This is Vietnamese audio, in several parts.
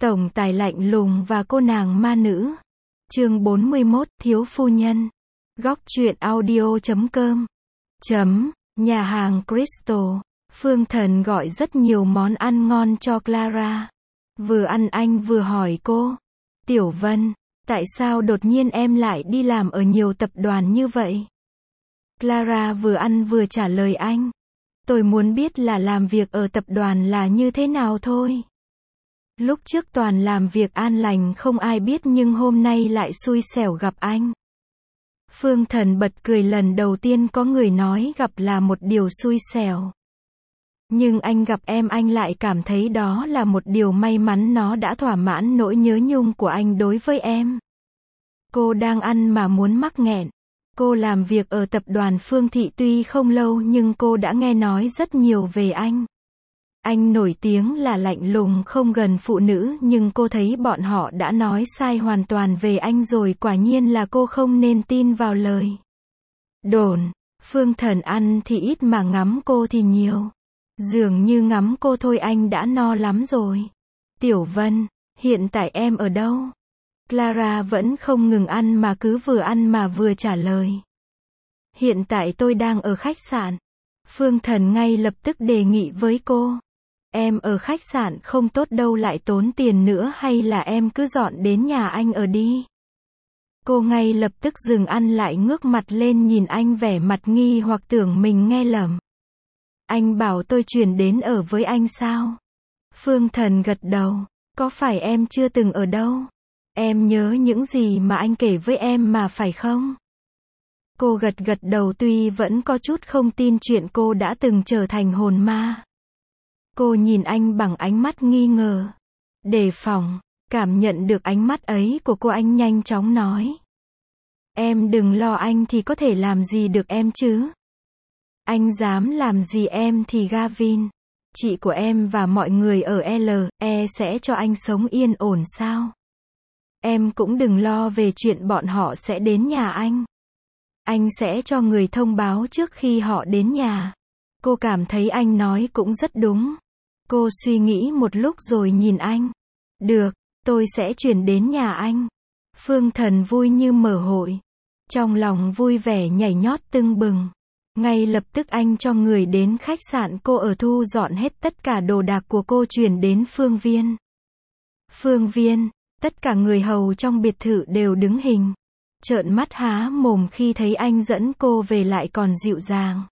Tổng tài lạnh lùng và cô nàng ma nữ. Chương 41, thiếu phu nhân. Góc truyện audio.com. Nhà hàng Crystal. Phương Thần gọi rất nhiều món ăn ngon cho Clara. Vừa ăn anh vừa hỏi cô. Tiểu Vân, tại sao đột nhiên em lại đi làm ở nhiều tập đoàn như vậy? Clara vừa ăn vừa trả lời anh. Tôi muốn biết là làm việc ở tập đoàn là như thế nào thôi. Lúc trước toàn làm việc an lành không ai biết nhưng hôm nay lại xui xẻo gặp anh. Phương Thần bật cười, lần đầu tiên có người nói gặp là một điều xui xẻo. Nhưng anh gặp em anh lại cảm thấy đó là một điều may mắn, nó đã thỏa mãn nỗi nhớ nhung của anh đối với em. Cô đang ăn mà muốn mắc nghẹn. Cô làm việc ở tập đoàn Phương Thị tuy không lâu nhưng cô đã nghe nói rất nhiều về anh. Anh nổi tiếng là lạnh lùng không gần phụ nữ nhưng cô thấy bọn họ đã nói sai hoàn toàn về anh rồi, quả nhiên là cô không nên tin vào lời đồn. Phương Thần ăn thì ít mà ngắm cô thì nhiều. Dường như ngắm cô thôi anh đã no lắm rồi. Tiểu Vân, hiện tại em ở đâu? Clara vẫn không ngừng ăn mà cứ vừa ăn mà vừa trả lời. Hiện tại tôi đang ở khách sạn. Phương Thần ngay lập tức đề nghị với cô. Em ở khách sạn không tốt đâu, lại tốn tiền nữa, hay là em cứ dọn đến nhà anh ở đi. Cô ngay lập tức dừng ăn lại, ngước mặt lên nhìn anh vẻ mặt nghi hoặc tưởng mình nghe lầm. Anh bảo tôi chuyển đến ở với anh sao? Phương Thần gật đầu. Có phải em chưa từng ở đâu? Em nhớ những gì mà anh kể với em mà phải không? Cô gật gật đầu, tuy vẫn có chút không tin chuyện cô đã từng trở thành hồn ma. Cô nhìn anh bằng ánh mắt nghi ngờ, đề phòng. Cảm nhận được ánh mắt ấy của cô, anh nhanh chóng nói. Em đừng lo, anh thì có thể làm gì được em chứ? Anh dám làm gì em thì Gavin, chị của em và mọi người ở LE sẽ cho anh sống yên ổn sao? Em cũng đừng lo về chuyện bọn họ sẽ đến nhà anh. Anh sẽ cho người thông báo trước khi họ đến nhà. Cô cảm thấy anh nói cũng rất đúng. Cô suy nghĩ một lúc rồi nhìn anh. Được, tôi sẽ chuyển đến nhà anh. Phương Thần vui như mở hội. Trong lòng vui vẻ nhảy nhót tưng bừng. Ngay lập tức anh cho người đến khách sạn cô ở thu dọn hết tất cả đồ đạc của cô chuyển đến Phương Viên. Phương Viên, tất cả người hầu trong biệt thự đều đứng hình. Trợn mắt há mồm khi thấy anh dẫn cô về, lại còn dịu dàng.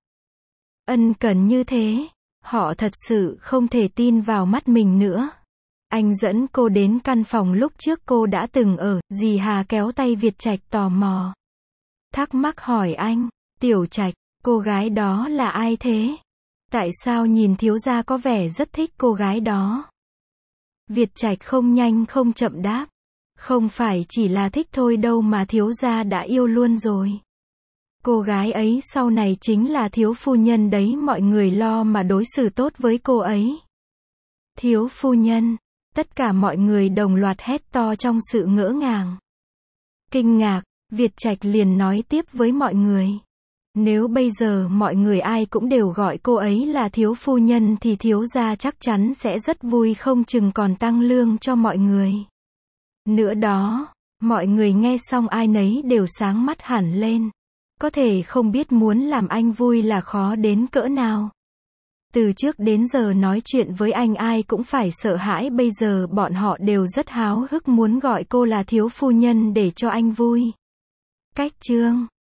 Ân cần như thế. Họ thật sự không thể tin vào mắt mình nữa. Anh dẫn cô đến căn phòng lúc trước cô đã từng ở, dì Hà kéo tay Việt Trạch tò mò. Thắc mắc hỏi anh, Tiểu Trạch, cô gái đó là ai thế? Tại sao nhìn thiếu gia có vẻ rất thích cô gái đó? Việt Trạch không nhanh không chậm đáp. Không phải chỉ là thích thôi đâu mà thiếu gia đã yêu luôn rồi. Cô gái ấy sau này chính là thiếu phu nhân đấy, mọi người lo mà đối xử tốt với cô ấy. Thiếu phu nhân, tất cả mọi người đồng loạt hét to trong sự ngỡ ngàng. Kinh ngạc, Việt Trạch liền nói tiếp với mọi người. Nếu bây giờ mọi người ai cũng đều gọi cô ấy là thiếu phu nhân thì thiếu gia chắc chắn sẽ rất vui, không chừng còn tăng lương cho mọi người. Nữa đó, mọi người nghe xong ai nấy đều sáng mắt hẳn lên. Có thể không biết muốn làm anh vui là khó đến cỡ nào. Từ trước đến giờ nói chuyện với anh ai cũng phải sợ hãi, bây giờ bọn họ đều rất háo hức muốn gọi cô là thiếu phu nhân để cho anh vui. Cách chương